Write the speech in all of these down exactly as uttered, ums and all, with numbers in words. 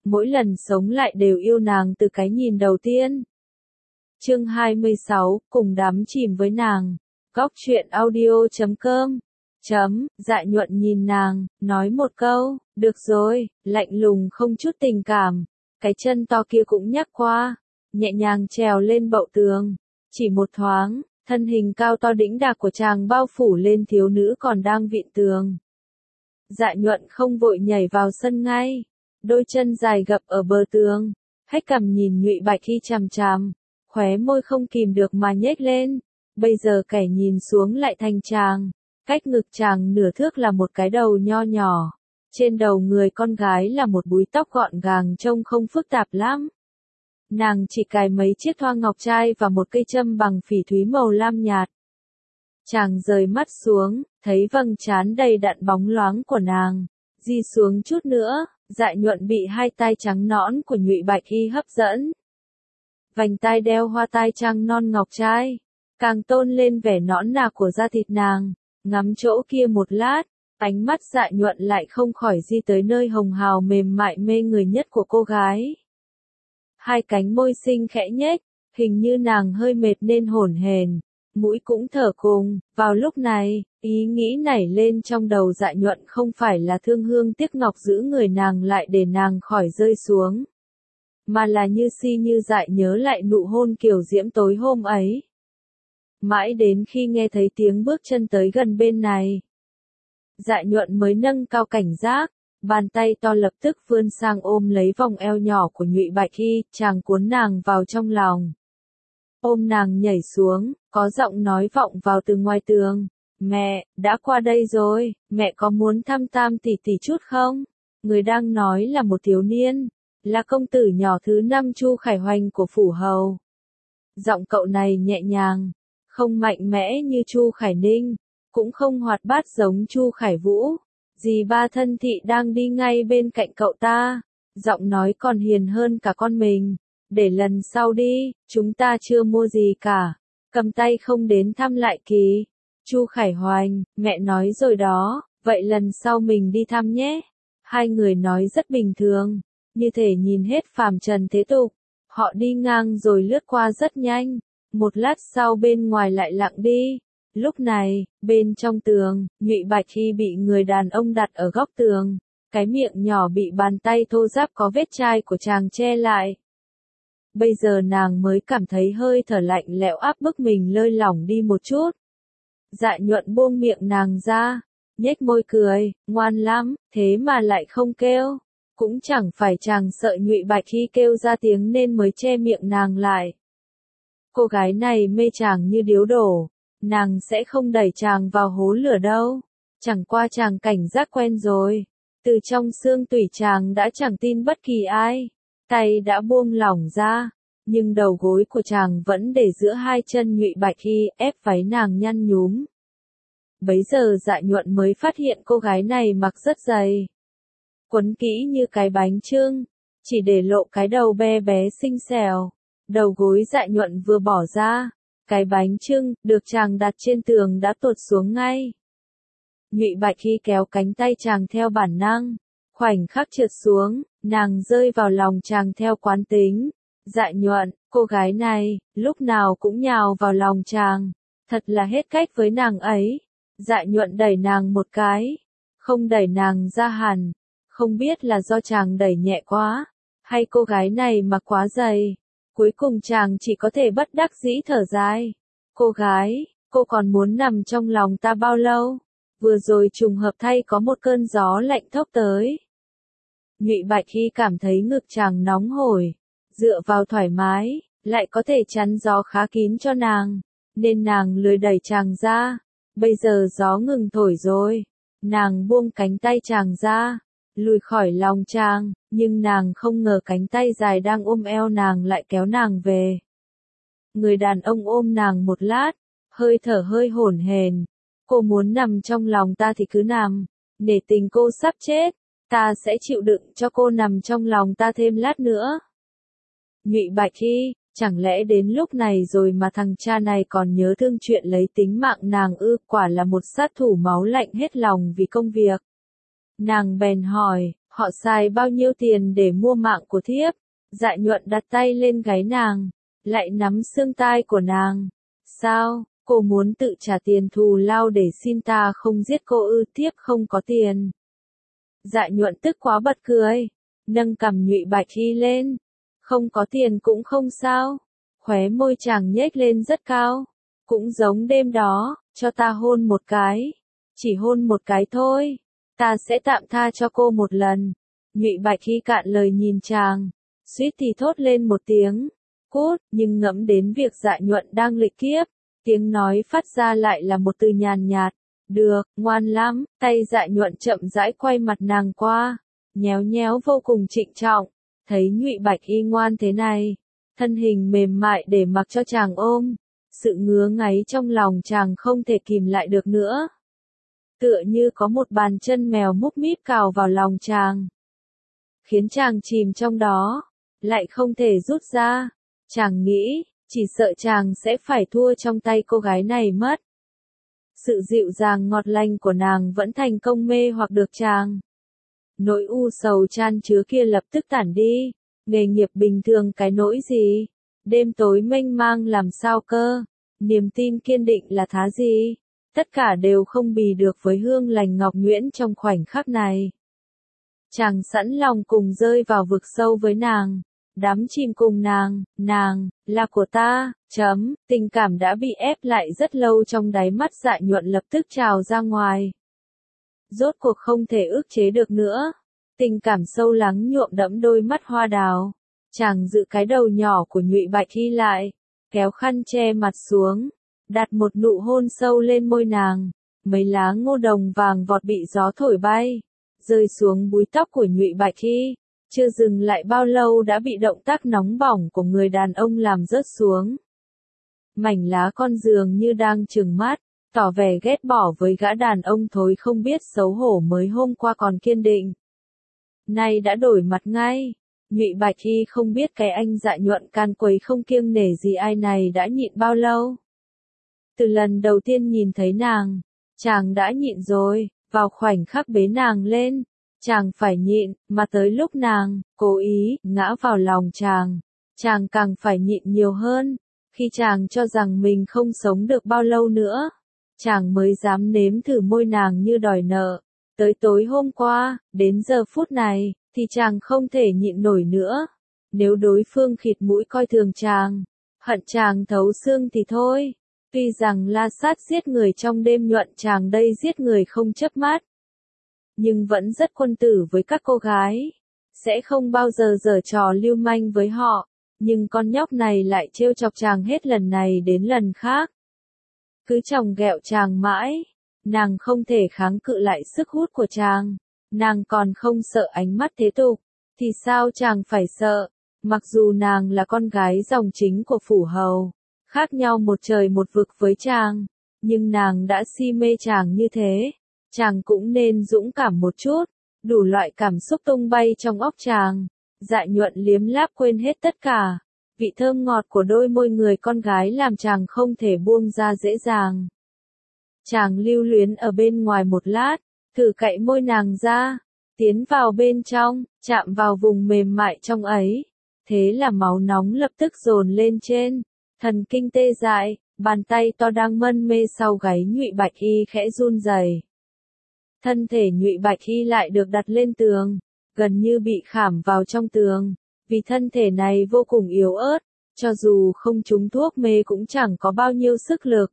mỗi lần sống lại đều yêu nàng từ cái nhìn đầu tiên. Chương hai mươi sáu, cùng đắm chìm với nàng. Góc truyện audio chấm com. Chấm, Dạ Nhuận nhìn nàng, nói một câu, được rồi, lạnh lùng không chút tình cảm. Cái chân to kia cũng nhắc qua, nhẹ nhàng trèo lên bậu tường. Chỉ một thoáng, thân hình cao to đĩnh đạc của chàng bao phủ lên thiếu nữ còn đang vịn tường. Dạ Nhuận không vội nhảy vào sân ngay, đôi chân dài gập ở bờ tường, hách cằm nhìn Nhụy Bạch Hy chằm chằm, khóe môi không kìm được mà nhếch lên. Bây giờ kẻ nhìn xuống lại thành chàng, cách ngực chàng nửa thước là một cái đầu nho nhỏ, trên đầu người con gái là một búi tóc gọn gàng trông không phức tạp lắm. Nàng chỉ cài mấy chiếc thoa ngọc trai và một cây châm bằng phỉ thúy màu lam nhạt. Chàng rời mắt xuống, thấy vầng trán đầy đặn bóng loáng của nàng, di xuống chút nữa, Dạ Nhuận bị hai tai trắng nõn của Nhụy Bạch Hy hấp dẫn. Vành tai đeo hoa tai trăng non ngọc trai, càng tôn lên vẻ nõn nà của da thịt nàng. Ngắm chỗ kia một lát, ánh mắt Dạ Nhuận lại không khỏi di tới nơi hồng hào mềm mại mê người nhất của cô gái. Hai cánh môi xinh khẽ nhếch, hình như nàng hơi mệt nên hổn hển, mũi cũng thở cùng. Vào lúc này, ý nghĩ nảy lên trong đầu Dạ Nhuận không phải là thương hương tiếc ngọc giữ người nàng lại để nàng khỏi rơi xuống, mà là như si như dại nhớ lại nụ hôn kiều diễm tối hôm ấy. Mãi đến khi nghe thấy tiếng bước chân tới gần bên này, Dạ Nhuận mới nâng cao cảnh giác, bàn tay to lập tức vươn sang ôm lấy vòng eo nhỏ của Nhụy Bạch Hy, chàng cuốn nàng vào trong lòng. Ôm nàng nhảy xuống, có giọng nói vọng vào từ ngoài tường, mẹ, đã qua đây rồi, mẹ có muốn thăm Tam tỷ tỷ chút không? Người đang nói là một thiếu niên, là công tử nhỏ thứ năm Chu Khải Hoành của phủ hầu. Giọng cậu này nhẹ nhàng, không mạnh mẽ như Chu Khải Ninh, cũng không hoạt bát giống Chu Khải Vũ. Dì ba thân thị đang đi ngay bên cạnh cậu ta, giọng nói còn hiền hơn cả con mình. Để lần sau đi, chúng ta chưa mua gì cả, cầm tay không đến thăm lại kỳ. Chu Khải Hoành, mẹ nói rồi đó, vậy lần sau mình đi thăm nhé. Hai người nói rất bình thường, như thể nhìn hết phàm trần thế tục. Họ đi ngang rồi lướt qua rất nhanh. Một lát sau bên ngoài lại lặng đi. Lúc này, bên trong tường, Nhụy Bạch Hy bị người đàn ông đặt ở góc tường. Cái miệng nhỏ bị bàn tay thô ráp có vết chai của chàng che lại. Bây giờ nàng mới cảm thấy hơi thở lạnh lẽo áp bức mình lơi lỏng đi một chút. Dạ Nhuận buông miệng nàng ra, nhếch môi cười, ngoan lắm, thế mà lại không kêu. Cũng chẳng phải chàng sợ Nhụy Bạch Hy kêu ra tiếng nên mới che miệng nàng lại. Cô gái này mê chàng như điếu đổ, nàng sẽ không đẩy chàng vào hố lửa đâu. Chẳng qua chàng cảnh giác quen rồi, từ trong xương tủy chàng đã chẳng tin bất kỳ ai. Tay đã buông lỏng ra, nhưng đầu gối của chàng vẫn để giữa hai chân Nhụy Bạch Hy, ép váy nàng nhăn nhúm. Bấy giờ Dạ Nhuận mới phát hiện cô gái này mặc rất dày, quấn kỹ như cái bánh chưng, chỉ để lộ cái đầu bé bé xinh xẻo. Đầu gối Dạ Nhuận vừa bỏ ra, cái bánh chưng được chàng đặt trên tường đã tuột xuống ngay. Nhụy Bạch Hy kéo cánh tay chàng theo bản năng, khoảnh khắc trượt xuống, nàng rơi vào lòng chàng theo quán tính. Dạ Nhuận, cô gái này, lúc nào cũng nhào vào lòng chàng, thật là hết cách với nàng ấy. Dạ Nhuận đẩy nàng một cái, không đẩy nàng ra hẳn, không biết là do chàng đẩy nhẹ quá, hay cô gái này mặc quá dày. Cuối cùng chàng chỉ có thể bất đắc dĩ thở dài. Cô gái, cô còn muốn nằm trong lòng ta bao lâu? Vừa rồi trùng hợp thay có một cơn gió lạnh thốc tới. Nhụy Bạch Hy cảm thấy ngực chàng nóng hổi, dựa vào thoải mái, lại có thể chắn gió khá kín cho nàng, nên nàng lười đẩy chàng ra. Bây giờ gió ngừng thổi rồi, nàng buông cánh tay chàng ra, lùi khỏi lòng chàng, nhưng nàng không ngờ cánh tay dài đang ôm eo nàng lại kéo nàng về. Người đàn ông ôm nàng một lát, hơi thở hơi hổn hển. Cô muốn nằm trong lòng ta thì cứ nằm, nể tình cô sắp chết, ta sẽ chịu đựng cho cô nằm trong lòng ta thêm lát nữa. Nhụy Bạch Hy, chẳng lẽ đến lúc này rồi mà thằng cha này còn nhớ thương chuyện lấy tính mạng nàng ư? Quả là một sát thủ máu lạnh hết lòng vì công việc. Nàng bèn hỏi, Họ xài bao nhiêu tiền để mua mạng của thiếp? Dạ nhuận đặt tay lên gáy nàng, lại nắm xương tai của nàng. Sao, cô muốn tự trả tiền thù lao để xin ta không giết cô ư? Thiếp không có tiền. Dạ nhuận tức quá bật cười, nâng cằm Nhụy Bạch Y lên. Không có tiền cũng không sao. Khóe môi chàng nhếch lên rất cao. Cũng giống đêm đó, cho ta hôn một cái. Chỉ hôn một cái thôi. Ta sẽ tạm tha cho cô một lần. Nhụy Bạch Y cạn lời nhìn chàng, suýt thì thốt lên một tiếng. Cút, nhưng ngẫm đến việc Dạ nhuận đang lịch kiếp. Tiếng nói phát ra lại là một từ nhàn nhạt. Được, ngoan lắm. Tay Dạ nhuận chậm rãi quay mặt nàng qua, nhéo nhéo vô cùng trịnh trọng. Thấy Nhụy Bạch Y ngoan thế này, thân hình mềm mại để mặc cho chàng ôm. Sự ngứa ngáy trong lòng chàng không thể kìm lại được nữa. Tựa như có một bàn chân mèo múc míp cào vào lòng chàng, khiến chàng chìm trong đó, lại không thể rút ra. Chàng nghĩ, chỉ sợ chàng sẽ phải thua trong tay cô gái này mất. Sự dịu dàng ngọt lành của nàng vẫn thành công mê hoặc được chàng. Nỗi u sầu chan chứa kia lập tức tản đi. Nghề nghiệp bình thường cái nỗi gì? Đêm tối mênh mang làm sao cơ? Niềm tin kiên định là thá gì? Tất cả đều không bì được với hương lành ngọc nhuyễn trong khoảnh khắc này. Chàng sẵn lòng cùng rơi vào vực sâu với nàng, đắm chìm cùng nàng. Nàng là của ta. Chấm, tình cảm đã bị ép lại rất lâu trong đáy mắt Dạ nhuận lập tức trào ra ngoài. Rốt cuộc không thể ức chế được nữa. Tình cảm sâu lắng nhuộm đẫm đôi mắt hoa đào. Chàng giữ cái đầu nhỏ của Nhụy Bạch Y lại, kéo khăn che mặt xuống, đặt một nụ hôn sâu lên môi nàng. Mấy lá ngô đồng vàng vọt bị gió thổi bay, rơi xuống búi tóc của Nhụy Bạch Y. Chưa dừng lại bao lâu đã bị động tác nóng bỏng của người đàn ông làm rớt xuống. Mảnh lá con dường như đang trừng mắt, tỏ vẻ ghét bỏ với gã đàn ông thối không biết xấu hổ mới hôm qua còn kiên định. Nay đã đổi mặt ngay. Nhụy Bạch Y không biết cái anh Dạ nhuận can quấy không kiêng nể gì ai này đã nhịn bao lâu. Từ lần đầu tiên nhìn thấy nàng, chàng đã nhịn rồi. Vào khoảnh khắc bế nàng lên, chàng phải nhịn, mà tới lúc nàng cố ý ngã vào lòng chàng, chàng càng phải nhịn nhiều hơn. Khi chàng cho rằng mình không sống được bao lâu nữa, chàng mới dám nếm thử môi nàng như đòi nợ. Tới tối hôm qua, đến giờ phút này, thì chàng không thể nhịn nổi nữa. Nếu đối phương khịt mũi coi thường chàng, hận chàng thấu xương thì thôi. Tuy rằng La Sát giết người trong đêm, nhuận chàng đây giết người không chớp mắt, nhưng vẫn rất quân tử với các cô gái, sẽ không bao giờ giở trò lưu manh với họ. Nhưng con nhóc này lại trêu chọc chàng hết lần này đến lần khác, cứ chồng ghẹo chàng mãi. Nàng không thể kháng cự lại sức hút của chàng, nàng còn không sợ ánh mắt thế tục, thì sao chàng phải sợ? Mặc dù nàng là con gái dòng chính của phủ hầu, khác nhau một trời một vực với chàng, nhưng nàng đã si mê chàng như thế, chàng cũng nên dũng cảm một chút. Đủ loại cảm xúc tung bay trong óc chàng. Dạ nhuận liếm láp quên hết tất cả. Vị thơm ngọt của đôi môi người con gái làm chàng không thể buông ra dễ dàng. Chàng lưu luyến ở bên ngoài một lát, thử cạy môi nàng ra, tiến vào bên trong, chạm vào vùng mềm mại trong ấy. Thế là máu nóng lập tức dồn lên trên, thần kinh tê dại, bàn tay to đang mân mê sau gáy Nhụy Bạch Y khẽ run rẩy. Thân thể Nhụy Bạch Y lại được đặt lên tường, gần như bị khảm vào trong tường, vì thân thể này vô cùng yếu ớt, cho dù không trúng thuốc mê cũng chẳng có bao nhiêu sức lực.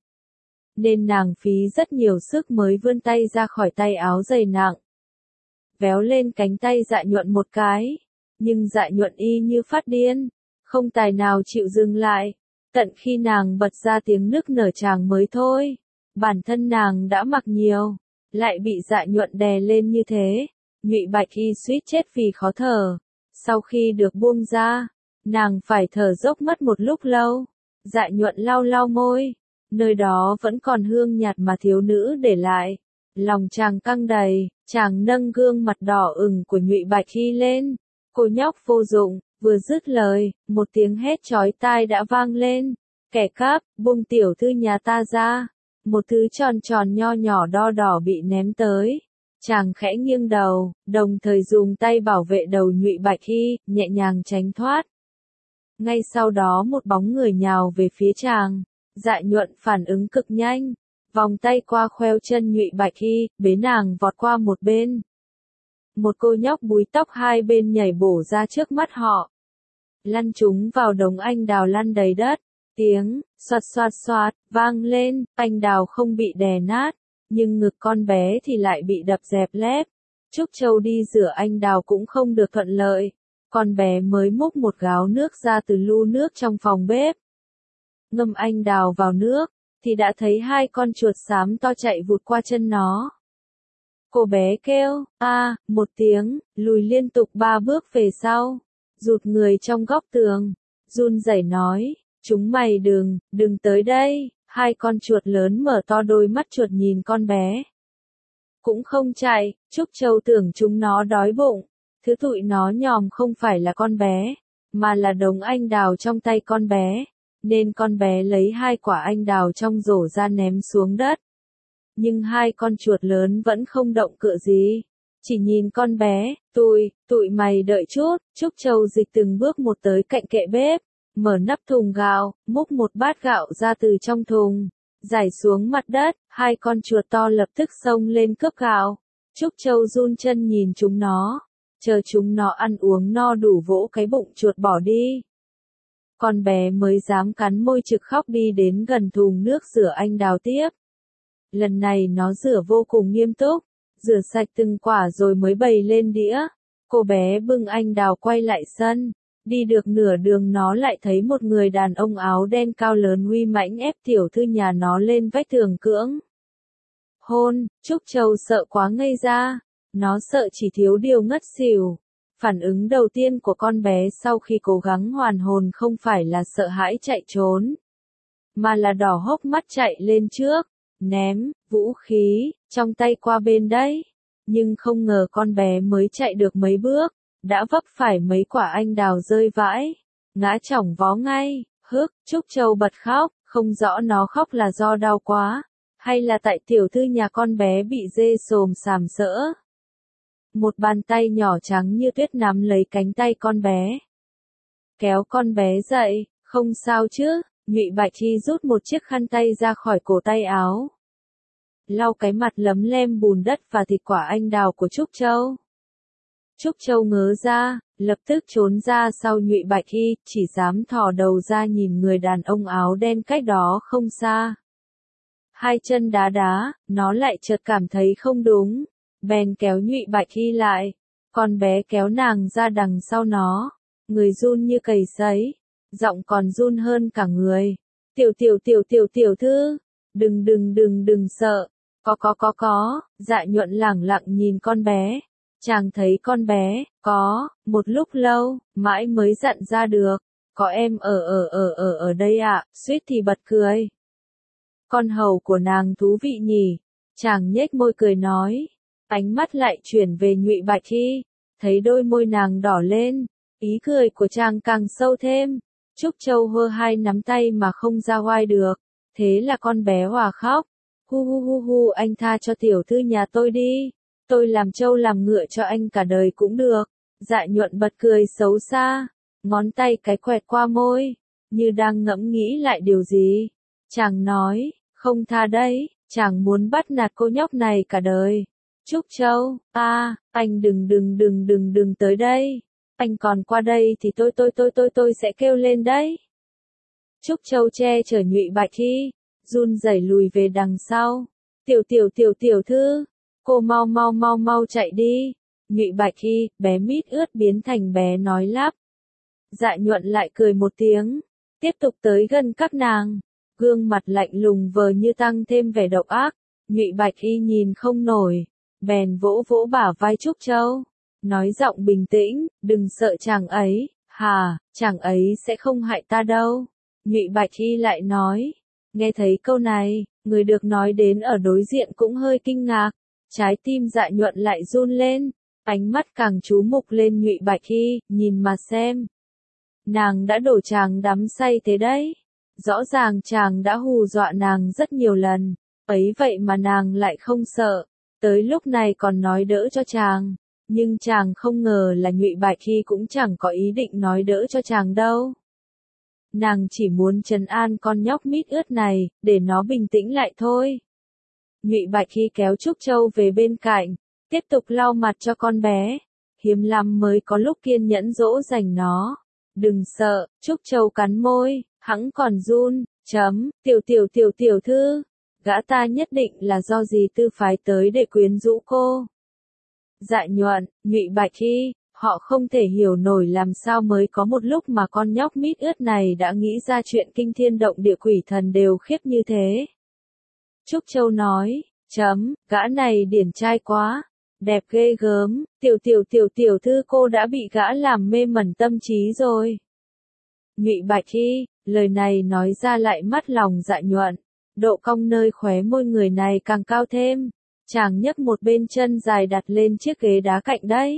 Nên nàng phí rất nhiều sức mới vươn tay ra khỏi tay áo dày nặng, véo lên cánh tay Dạ nhuận một cái, nhưng Dạ nhuận y như phát điên, không tài nào chịu dừng lại, tận khi nàng bật ra tiếng nức nở chàng mới thôi. Bản thân nàng đã mặc nhiều, lại bị Dạ nhuận đè lên như thế, Nhụy Bạch Y suýt chết vì khó thở. Sau khi được buông ra, nàng phải thở dốc mất một lúc lâu. Dạ nhuận lau lau môi, nơi đó vẫn còn hương nhạt mà thiếu nữ để lại. Lòng chàng căng đầy, chàng nâng gương mặt đỏ ửng của Nhụy Bạch Y lên. Cô nhóc vô dụng, vừa dứt lời, một tiếng hét chói tai đã vang lên. Kẻ cắp, buông tiểu thư nhà ta ra. Một thứ tròn tròn nho nhỏ đo đỏ bị ném tới. Chàng khẽ nghiêng đầu, đồng thời dùng tay bảo vệ đầu Nhụy Bạch Hy, nhẹ nhàng tránh thoát. Ngay sau đó một bóng người nhào về phía chàng. Dạ Nhuận phản ứng cực nhanh, vòng tay qua khoeo chân Nhụy Bạch Hy, bế nàng vọt qua một bên. Một cô nhóc búi tóc hai bên nhảy bổ ra trước mắt họ. Lăn chúng vào đống anh đào lăn đầy đất. Tiếng xoạt xoạt xoạt vang lên, anh đào không bị đè nát, nhưng ngực con bé thì lại bị đập dẹp lép. Trúc Châu đi rửa anh đào cũng không được thuận lợi. Con bé mới múc một gáo nước ra từ lu nước trong phòng bếp. Ngâm anh đào vào nước, thì đã thấy hai con chuột xám to chạy vụt qua chân nó. Cô bé kêu, a, một tiếng, lùi liên tục ba bước về sau, rụt người trong góc tường, run rẩy nói, chúng mày đừng, đừng tới đây. Hai con chuột lớn mở to đôi mắt chuột nhìn con bé. Cũng không chạy, Trúc Châu tưởng chúng nó đói bụng. Thứ tụi nó nhòm không phải là con bé, mà là đống anh đào trong tay con bé. Nên con bé lấy hai quả anh đào trong rổ ra ném xuống đất. Nhưng hai con chuột lớn vẫn không động cựa gì. Chỉ nhìn con bé, tụi, tụi mày đợi chút. Trúc Châu dịch từng bước một tới cạnh kệ bếp. Mở nắp thùng gạo, múc một bát gạo ra từ trong thùng, rải xuống mặt đất, hai con chuột to lập tức xông lên cướp gạo. Trúc Châu run chân nhìn chúng nó, chờ chúng nó ăn uống no đủ vỗ cái bụng chuột bỏ đi. Con bé mới dám cắn môi trực khóc đi đến gần thùng nước rửa anh đào tiếp. Lần này nó rửa vô cùng nghiêm túc, rửa sạch từng quả rồi mới bày lên đĩa. Cô bé bưng anh đào quay lại sân. Đi được nửa đường nó lại thấy một người đàn ông áo đen cao lớn uy mãnh ép tiểu thư nhà nó lên vách tường cưỡng hôn. Trúc Châu sợ quá ngây ra, nó sợ chỉ thiếu điều ngất xỉu. Phản ứng đầu tiên của con bé sau khi cố gắng hoàn hồn không phải là sợ hãi chạy trốn, mà là đỏ hốc mắt chạy lên trước, ném vũ khí trong tay qua bên đấy. Nhưng không ngờ con bé mới chạy được mấy bước, đã vấp phải mấy quả anh đào rơi vãi, ngã chỏng vó ngay. Hức, Trúc Châu bật khóc, không rõ nó khóc là do đau quá, hay là tại tiểu thư nhà con bé bị dê xồm sàm sỡ. Một bàn tay nhỏ trắng như tuyết nắm lấy cánh tay con bé, kéo con bé dậy. Không sao chứ? Nhụy Bạch Hy rút một chiếc khăn tay ra khỏi cổ tay áo, lau cái mặt lấm lem bùn đất và thịt quả anh đào của Trúc Châu. Trúc Châu ngớ ra, lập tức trốn ra sau Nhụy Bạch Hy, chỉ dám thò đầu ra nhìn người đàn ông áo đen cách đó không xa. Hai chân đá đá, nó lại chợt cảm thấy không đúng, bèn kéo Nhụy Bạch Hy lại. Con bé kéo nàng ra đằng sau nó, người run như cầy sấy, giọng còn run hơn cả người. Tiểu tiểu tiểu tiểu tiểu thư, đừng đừng đừng đừng sợ, có có có có. Dạ Nhuận lẳng lặng nhìn con bé. Chàng thấy con bé, có, một lúc lâu, mãi mới dặn ra được, có em ở ở ở ở ở đây ạ, à, suýt thì bật cười. Con hầu của nàng thú vị nhỉ, chàng nhếch môi cười nói, ánh mắt lại chuyển về Nhụy Bạch Hy, thấy đôi môi nàng đỏ lên, ý cười của chàng càng sâu thêm. Trúc Châu hơ hai nắm tay mà không ra oai được, thế là con bé hòa khóc, hu hu hu hu, anh tha cho tiểu thư nhà tôi đi. Tôi làm trâu làm ngựa cho anh cả đời cũng được. Dạ Nhuận bật cười xấu xa, ngón tay cái quẹt qua môi, như đang ngẫm nghĩ lại điều gì. Chàng nói, không tha đấy, chàng muốn bắt nạt cô nhóc này cả đời. Trúc Châu, a, à, anh đừng đừng đừng đừng đừng tới đây. Anh còn qua đây thì tôi tôi tôi tôi tôi sẽ kêu lên đấy. Trúc Châu che chở Nhụy Bạch Hy, run rẩy lùi về đằng sau. Tiểu tiểu tiểu tiểu thư, cô mau mau mau mau chạy đi. Nhụy Bạch Hy, bé mít ướt biến thành bé nói lắp. Dạ Nhuận lại cười một tiếng, tiếp tục tới gần các nàng, gương mặt lạnh lùng vờ như tăng thêm vẻ độc ác. Nhụy Bạch Hy nhìn không nổi, bèn vỗ vỗ bả vai Trúc Châu, nói giọng bình tĩnh, đừng sợ chàng ấy, hà, chàng ấy sẽ không hại ta đâu. Nhụy Bạch Hy lại nói, nghe thấy câu này, người được nói đến ở đối diện cũng hơi kinh ngạc, trái tim Dạ Nhuận lại run lên, ánh mắt càng chú mục lên Nhụy Bạch Hy, nhìn mà xem. Nàng đã đổ chàng đắm say thế đấy, rõ ràng chàng đã hù dọa nàng rất nhiều lần, ấy vậy mà nàng lại không sợ, tới lúc này còn nói đỡ cho chàng, nhưng chàng không ngờ là Nhụy Bạch Hy cũng chẳng có ý định nói đỡ cho chàng đâu. Nàng chỉ muốn trấn an con nhóc mít ướt này, để nó bình tĩnh lại thôi. Nhụy Bạch Hy kéo Trúc Châu về bên cạnh, tiếp tục lau mặt cho con bé. Hiếm lắm mới có lúc kiên nhẫn dỗ dành nó. Đừng sợ, Trúc Châu cắn môi, hẵng còn run, chấm, tiểu tiểu tiểu tiểu thư. Gã ta nhất định là do dì Tư phái tới để quyến rũ cô. Dạ Nhuận, Nhụy Bạch Hy, họ không thể hiểu nổi làm sao mới có một lúc mà con nhóc mít ướt này đã nghĩ ra chuyện kinh thiên động địa quỷ thần đều khiếp như thế. Trúc Châu nói, chấm, gã này điển trai quá, đẹp ghê gớm, tiểu tiểu tiểu tiểu thư cô đã bị gã làm mê mẩn tâm trí rồi. Nhụy Bạch Hy, lời này nói ra lại mắt lòng Dạ Nhuận, độ cong nơi khóe môi người này càng cao thêm, chàng nhấc một bên chân dài đặt lên chiếc ghế đá cạnh đấy.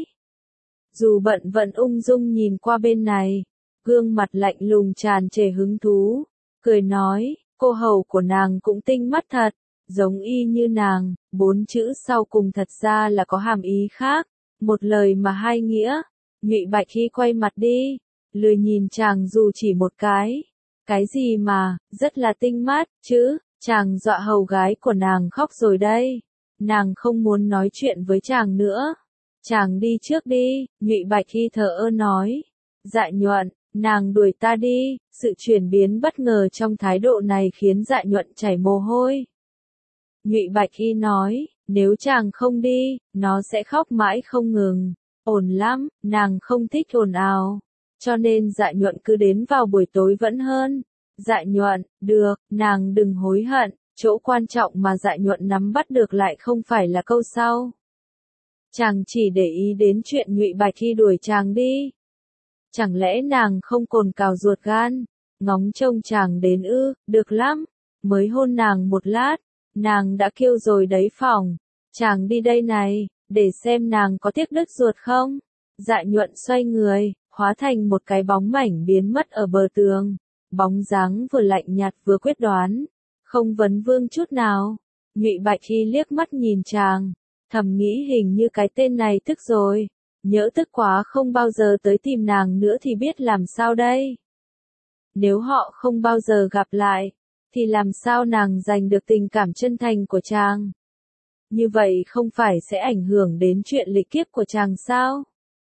Dù bận vẫn ung dung nhìn qua bên này, gương mặt lạnh lùng tràn trề hứng thú, cười nói, cô hầu của nàng cũng tinh mắt thật, giống y như nàng, bốn chữ sau cùng thật ra là có hàm ý khác, một lời mà hai nghĩa. Nhụy Bạch Hy quay mặt đi, lười nhìn chàng dù chỉ một cái. Cái gì mà, rất là tinh mắt, chứ, chàng dọa hầu gái của nàng khóc rồi đây. Nàng không muốn nói chuyện với chàng nữa. Chàng đi trước đi, Nhụy Bạch Hy thờ ơ nói. Dạ Nhuận, nàng đuổi ta đi, sự chuyển biến bất ngờ trong thái độ này khiến Dạ Nhuận chảy mồ hôi. Nhụy Bạch Hy nói, nếu chàng không đi, nó sẽ khóc mãi không ngừng. Ổn lắm, nàng không thích ồn ào. Cho nên Dạ Nhuận cứ đến vào buổi tối vẫn hơn. Dạ Nhuận, được, nàng đừng hối hận, chỗ quan trọng mà Dạ Nhuận nắm bắt được lại không phải là câu sau. Chàng chỉ để ý đến chuyện Nhụy Bạch Hy đuổi chàng đi. Chẳng lẽ nàng không cồn cào ruột gan, ngóng trông chàng đến ư, được lắm, mới hôn nàng một lát, nàng đã kêu rồi đấy phòng, chàng đi đây này, để xem nàng có tiếc đứt ruột không. Dạ Nhuận xoay người, hóa thành một cái bóng mảnh biến mất ở bờ tường, bóng dáng vừa lạnh nhạt vừa quyết đoán, không vấn vương chút nào. Nhụy Bạch Hy liếc mắt nhìn chàng, thầm nghĩ hình như cái tên này tức rồi, nhỡ tức quá không bao giờ tới tìm nàng nữa thì biết làm sao đây. Nếu họ không bao giờ gặp lại, thì làm sao nàng giành được tình cảm chân thành của chàng? Như vậy không phải sẽ ảnh hưởng đến chuyện lịch kiếp của chàng sao?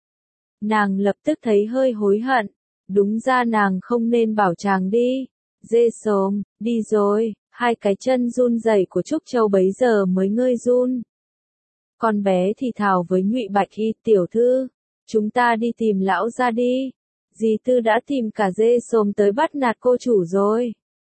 Nàng lập tức thấy hơi hối hận, đúng ra nàng không nên bảo chàng đi. Dê xồm, đi rồi, hai cái chân run rẩy của Trúc Châu bấy giờ mới ngơi run. Con bé thì thào với Nhụy Bạch Hy, tiểu thư, chúng ta đi tìm lão ra đi. Dì Tư đã tìm cả dê xồm tới bắt nạt cô chủ rồi.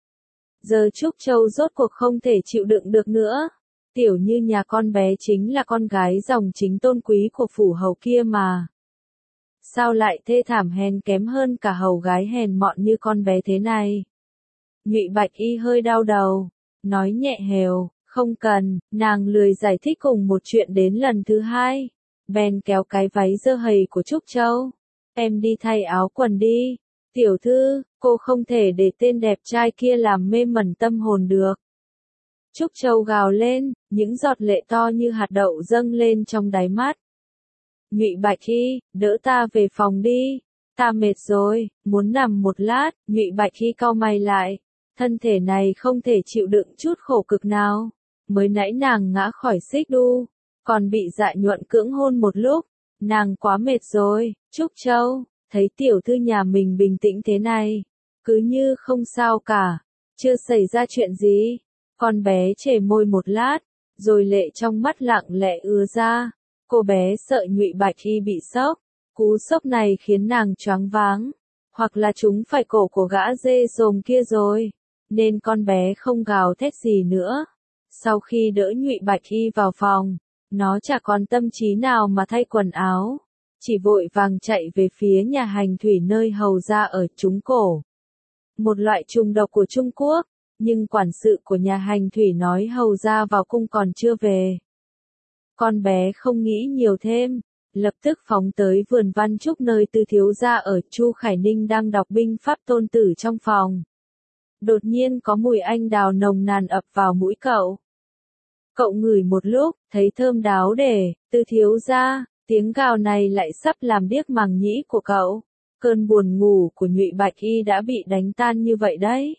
Giờ Trúc Châu rốt cuộc không thể chịu đựng được nữa. Tiểu Như nhà con bé chính là con gái dòng chính tôn quý của phủ hầu kia mà. Sao lại thê thảm hèn kém hơn cả hầu gái hèn mọn như con bé thế này? Nhụy Bạch Y hơi đau đầu, nói nhẹ hều, không cần, nàng lười giải thích cùng một chuyện đến lần thứ hai. Bèn kéo cái váy dơ hầy của Trúc Châu. Em đi thay áo quần đi. Tiểu thư, cô không thể để tên đẹp trai kia làm mê mẩn tâm hồn được. Trúc Châu gào lên, những giọt lệ to như hạt đậu dâng lên trong đáy mắt. Nhụy Bạch Hy, đỡ ta về phòng đi. Ta mệt rồi, muốn nằm một lát. Nhụy Bạch Hy cau mày lại. Thân thể này không thể chịu đựng chút khổ cực nào. Mới nãy nàng ngã khỏi xích đu, còn bị Dạ Nhuận cưỡng hôn một lúc. Nàng quá mệt rồi. Trúc Châu, thấy tiểu thư nhà mình bình tĩnh thế này, cứ như không sao cả, chưa xảy ra chuyện gì. Con bé chề môi một lát, rồi lệ trong mắt lặng lẽ ứa ra. Cô bé sợ Nhụy Bạch Hy bị sốc, cú sốc này khiến nàng choáng váng, hoặc là chúng phải cổ của gã dê xồm kia rồi, nên con bé không gào thét gì nữa. Sau khi đỡ Nhụy Bạch Hy vào phòng, nó chả còn tâm trí nào mà thay quần áo, chỉ vội vàng chạy về phía nhà hành thủy nơi hầu gia ở Trúng Cổ. Một loại trùng độc của Trung Quốc, nhưng quản sự của nhà hành thủy nói hầu gia vào cung còn chưa về. Con bé không nghĩ nhiều thêm, lập tức phóng tới vườn văn trúc nơi Tư thiếu gia ở. Chu Khải Ninh đang đọc binh pháp tôn tử trong phòng. Đột nhiên có mùi anh đào nồng nàn ập vào mũi cậu. Cậu ngửi một lúc, thấy thơm đáo để, Từ thiếu gia, tiếng gào này lại sắp làm điếc màng nhĩ của cậu. Cơn buồn ngủ của Nhụy Bạch Y đã bị đánh tan như vậy đấy.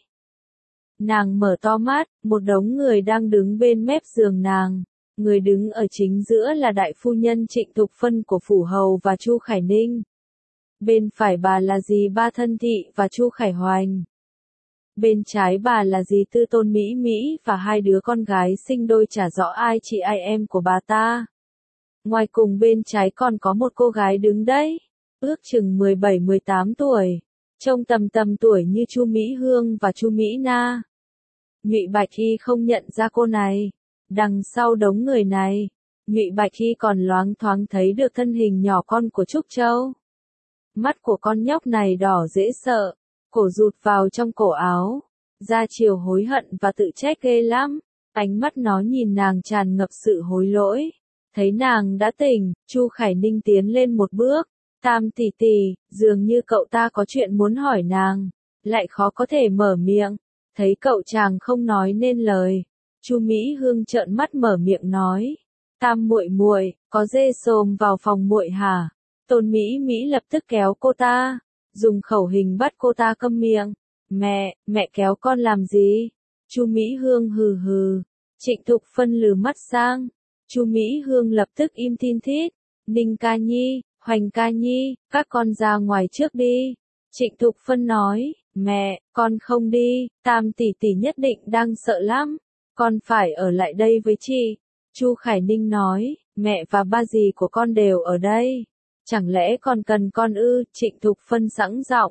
Nàng mở to mắt, một đống người đang đứng bên mép giường nàng. Người đứng ở chính giữa là đại phu nhân Trịnh Thục Phân của Phủ Hầu và Chu Khải Ninh. Bên phải bà là dì Ba Thân Thị và Chu Khải Hoành. Bên trái bà là dì Tư Tôn Mỹ Mỹ và hai đứa con gái sinh đôi chả rõ ai chị ai em của bà ta. Ngoài cùng bên trái còn có một cô gái đứng đấy, ước chừng mười bảy mười tám tuổi, trông tầm tầm tuổi như Chu Mỹ Hương và Chu Mỹ Na. Nhụy Bạch Y không nhận ra cô này. Đằng sau đống người này, Nhụy Bạch Y còn loáng thoáng thấy được thân hình nhỏ con của Trúc Châu. Mắt của con nhóc này đỏ dễ sợ, cổ rụt vào trong cổ áo, ra chiều hối hận và tự trách ghê lắm. Ánh mắt nó nhìn nàng tràn ngập sự hối lỗi. Thấy nàng đã tỉnh, Chu Khải Ninh tiến lên một bước. Tam tỷ tỷ, dường như cậu ta có chuyện muốn hỏi nàng, lại khó có thể mở miệng. Thấy cậu chàng không nói nên lời, Chu Mỹ Hương trợn mắt mở miệng nói: "Tam muội muội, có dê xồm vào phòng muội hả?" Tôn Mỹ Mỹ lập tức kéo cô ta, dùng khẩu hình bắt cô ta câm miệng. "Mẹ, mẹ kéo con làm gì?" Chu Mỹ Hương hừ hừ. Trịnh Thục Phân lừ mắt sang. Chu Mỹ Hương lập tức im tin thít. "Ninh ca nhi, Hoành ca nhi, các con ra ngoài trước đi." Trịnh Thục Phân nói: "Mẹ, con không đi, Tam tỷ tỷ nhất định đang sợ lắm. Con phải ở lại đây với chị." Chu Khải Ninh nói: "Mẹ và ba dì của con đều ở đây. Chẳng lẽ còn cần con ư?" Trịnh Thục Phân sẵn giọng.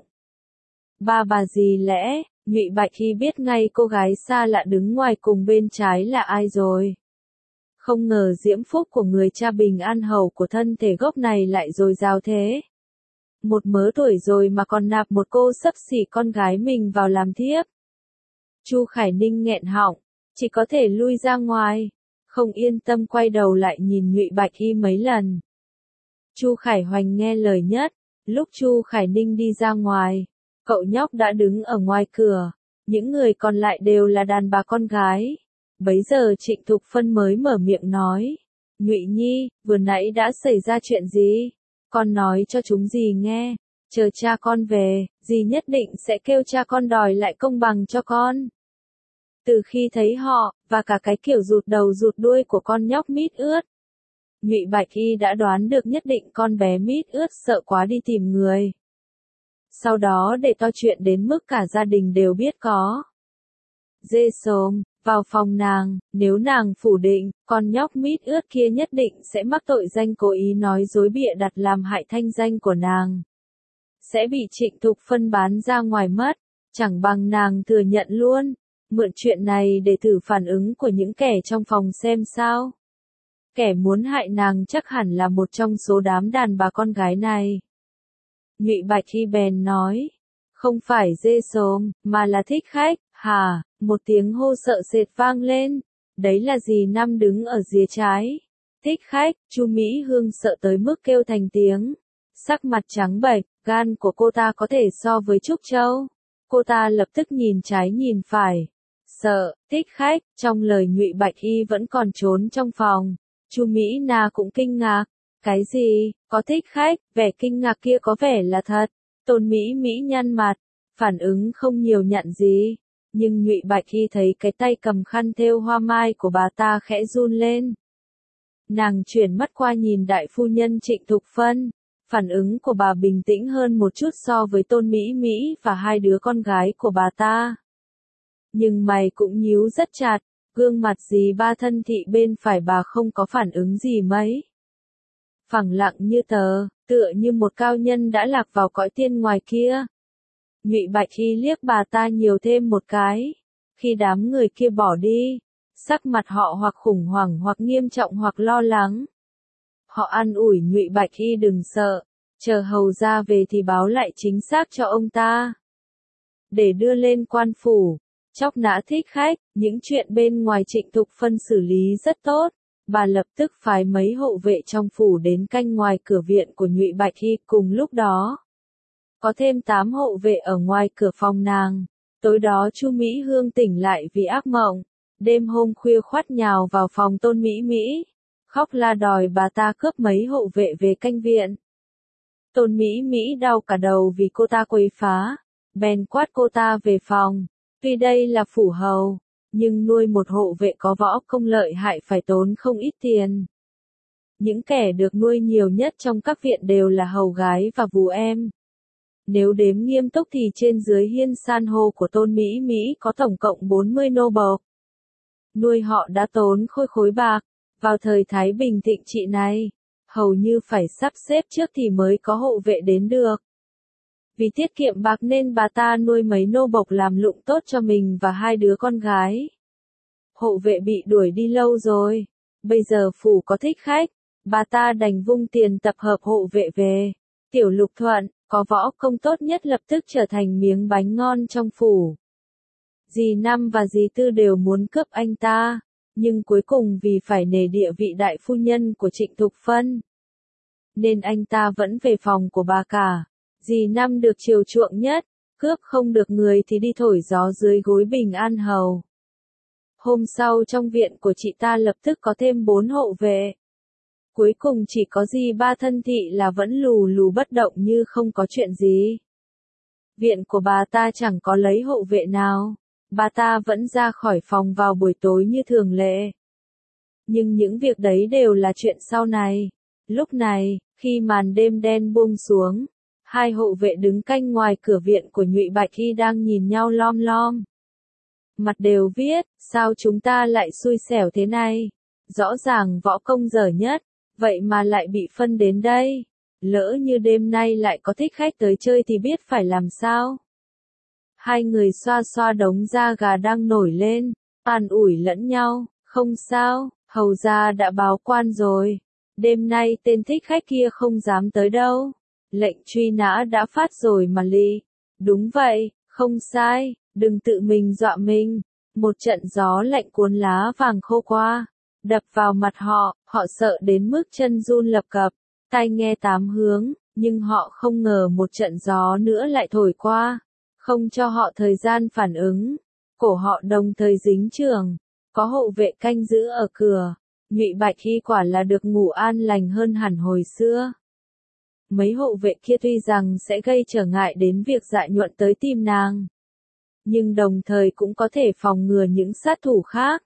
"Ba bà dì lẽ?" Nhụy Bạch Y biết ngay cô gái xa lạ đứng ngoài cùng bên trái là ai rồi. Không ngờ diễm phúc của người cha bình an hầu của thân thể gốc này lại dồi dào thế. Một mớ tuổi rồi mà còn nạp một cô xấp xỉ con gái mình vào làm thiếp. Chu Khải Ninh nghẹn họng, chỉ có thể lui ra ngoài, không yên tâm quay đầu lại nhìn Nhụy Bạch Y mấy lần. Chu Khải Hoành nghe lời nhất, lúc Chu Khải Ninh đi ra ngoài, cậu nhóc đã đứng ở ngoài cửa, những người còn lại đều là đàn bà con gái. Bấy giờ Trịnh Thục Phân mới mở miệng nói: "Nhụy Nhi, vừa nãy đã xảy ra chuyện gì? Con nói cho chúng dì nghe, chờ cha con về, dì nhất định sẽ kêu cha con đòi lại công bằng cho con." Từ khi thấy họ, và cả cái kiểu rụt đầu rụt đuôi của con nhóc mít ướt, Nhụy Bạch Y đã đoán được nhất định con bé mít ướt sợ quá đi tìm người. Sau đó để to chuyện đến mức cả gia đình đều biết có. Dê xồm vào phòng nàng, nếu nàng phủ định, con nhóc mít ướt kia nhất định sẽ mắc tội danh cố ý nói dối bịa đặt làm hại thanh danh của nàng. Sẽ bị Trịnh Thục Phân bán ra ngoài mất, chẳng bằng nàng thừa nhận luôn, mượn chuyện này để thử phản ứng của những kẻ trong phòng xem sao. Kẻ muốn hại nàng chắc hẳn là một trong số đám đàn bà con gái này. Nhụy Bạch Y bèn nói: "Không phải dê xồm, mà là thích khách." "Hả?" Một tiếng hô sợ sệt vang lên. Đấy là dì Năm đứng ở rìa trái. "Thích khách?" Chu Mỹ Hương sợ tới mức kêu thành tiếng. Sắc mặt trắng bệch, gan của cô ta có thể so với Trúc Châu. Cô ta lập tức nhìn trái nhìn phải. Sợ, thích khách, trong lời Nhụy Bạch Y vẫn còn trốn trong phòng. Chu Mỹ Na cũng kinh ngạc. Cái gì, có thích khách? Vẻ kinh ngạc kia có vẻ là thật. Tôn Mỹ Mỹ nhăn mặt, phản ứng không nhiều nhận gì. Nhưng Nhụy Bạch Y thấy cái tay cầm khăn thêu hoa mai của bà ta khẽ run lên. Nàng chuyển mắt qua nhìn đại phu nhân Trịnh Thục Phân. Phản ứng của bà bình tĩnh hơn một chút so với Tôn Mỹ Mỹ và hai đứa con gái của bà ta. Nhưng mày cũng nhíu rất chặt, gương mặt dì Ba Thân Thị bên phải bà không có phản ứng gì mấy. Phẳng lặng như tờ, tựa như một cao nhân đã lạc vào cõi tiên ngoài kia. Nhụy Bạch Y liếc bà ta nhiều thêm một cái. Khi đám người kia bỏ đi, sắc mặt họ hoặc khủng hoảng hoặc nghiêm trọng hoặc lo lắng. Họ an ủi Nhụy Bạch Y đừng sợ, chờ hầu ra về thì báo lại chính xác cho ông ta. Để đưa lên quan phủ, chóc nã thích khách, những chuyện bên ngoài Trịnh Thục Phân xử lý rất tốt. Bà lập tức phái mấy hộ vệ trong phủ đến canh ngoài cửa viện của Nhụy Bạch Y cùng lúc đó. Có thêm tám hộ vệ ở ngoài cửa phòng nàng. Tối đó Chu Mỹ Hương tỉnh lại vì ác mộng. đêm hôm khuya khoắt nhào vào phòng Tôn Mỹ Mỹ, khóc la đòi bà ta cướp mấy hộ vệ về canh viện. Tôn Mỹ Mỹ đau cả đầu vì cô ta quấy phá, bèn quát cô ta về phòng. Tuy đây là phủ hầu, nhưng nuôi một hộ vệ có võ công lợi hại phải tốn không ít tiền. Những kẻ được nuôi nhiều nhất trong các viện đều là hầu gái và vú em. Nếu đếm nghiêm túc thì trên dưới hiên san hô của Tôn Mỹ Mỹ có tổng cộng bốn mươi nô bộc. Nuôi họ đã tốn khối khối bạc, vào thời Thái Bình thịnh trị này, hầu như phải sắp xếp trước thì mới có hộ vệ đến được. Vì tiết kiệm bạc nên bà ta nuôi mấy nô bộc làm lụng tốt cho mình và hai đứa con gái. Hộ vệ bị đuổi đi lâu rồi, bây giờ phủ có thích khách, bà ta đành vung tiền tập hợp hộ vệ về. Tiểu Lục Thuận, có võ công tốt nhất lập tức trở thành miếng bánh ngon trong phủ. Dì Năm và dì Tư đều muốn cướp anh ta, nhưng cuối cùng vì phải nể địa vị đại phu nhân của Trịnh Thục Phân, nên anh ta vẫn về phòng của bà cả. Dì Năm được chiều chuộng nhất, cướp không được người thì đi thổi gió dưới gối Bình An Hầu. Hôm sau trong viện của chị ta lập tức có thêm bốn hộ vệ. Cuối cùng chỉ có dì Ba Thân Thị là vẫn lù lù bất động như không có chuyện gì. Viện của bà ta chẳng có lấy hộ vệ nào, bà ta vẫn ra khỏi phòng vào buổi tối như thường lệ. Nhưng những việc đấy đều là chuyện sau này. Lúc này, khi màn đêm đen buông xuống, hai hộ vệ đứng canh ngoài cửa viện của Nhụy Bạch Y đang nhìn nhau lom lom. Mặt đều viết, sao chúng ta lại xui xẻo thế này? Rõ ràng võ công dở nhất, vậy mà lại bị phân đến đây. Lỡ như đêm nay lại có thích khách tới chơi thì biết phải làm sao? Hai người xoa xoa đống da gà đang nổi lên, an ủi lẫn nhau, không sao, hầu gia đã báo quan rồi. Đêm nay tên thích khách kia không dám tới đâu. Lệnh truy nã đã phát rồi mà lì. Đúng vậy, không sai, đừng tự mình dọa mình. Một trận gió lạnh cuốn lá vàng khô qua, đập vào mặt họ, họ sợ đến mức chân run lập cập, tai nghe tám hướng, nhưng họ không ngờ một trận gió nữa lại thổi qua, không cho họ thời gian phản ứng. Cổ họ đồng thời dính chưởng, có hộ vệ canh giữ ở cửa. Nhụy Bạch Y quả là được ngủ an lành hơn hẳn hồi xưa. Mấy hộ vệ kia tuy rằng sẽ gây trở ngại đến việc Dạ Nhuận tới tìm nàng, nhưng đồng thời cũng có thể phòng ngừa những sát thủ khác.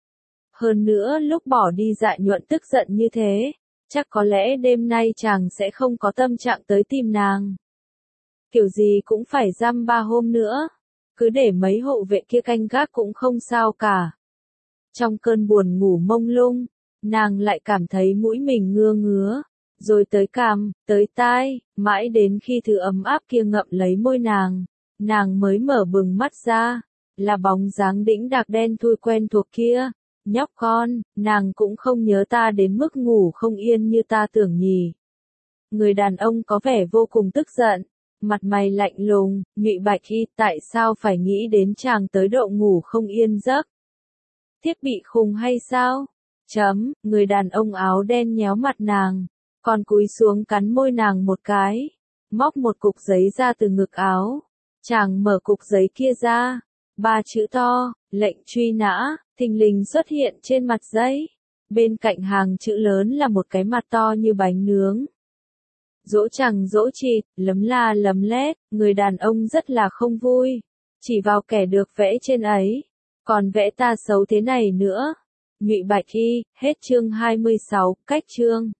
Hơn nữa lúc bỏ đi Dạ Nhuận tức giận như thế, chắc có lẽ đêm nay chàng sẽ không có tâm trạng tới tìm nàng. Kiểu gì cũng phải dăm ba hôm nữa, cứ để mấy hộ vệ kia canh gác cũng không sao cả. Trong cơn buồn ngủ mông lung, nàng lại cảm thấy mũi mình ngưa ngứa, rồi tới cằm, tới tai, mãi đến khi thứ ấm áp kia ngậm lấy môi nàng, nàng mới mở bừng mắt ra, là bóng dáng đĩnh đạc đen thui quen thuộc kia. Nhóc con, nàng cũng không nhớ ta đến mức ngủ không yên như ta tưởng nhỉ. Người đàn ông có vẻ vô cùng tức giận, mặt mày lạnh lùng. Nhụy Bạch Y, tại sao phải nghĩ đến chàng tới độ ngủ không yên giấc? Thiết bị khùng hay sao? Chấm, người đàn ông áo đen nhéo mặt nàng, còn cúi xuống cắn môi nàng một cái, móc một cục giấy ra từ ngực áo. Chàng mở cục giấy kia ra, ba chữ to, lệnh truy nã, thình lình xuất hiện trên mặt giấy. Bên cạnh hàng chữ lớn là một cái mặt to như bánh nướng. Dỗ chẳng dỗ chịt, lấm la lấm lét, người đàn ông rất là không vui. Chỉ vào kẻ được vẽ trên ấy, còn vẽ ta xấu thế này nữa. Nhụy Bạch Y, hết chương hai mươi sáu, cách chương.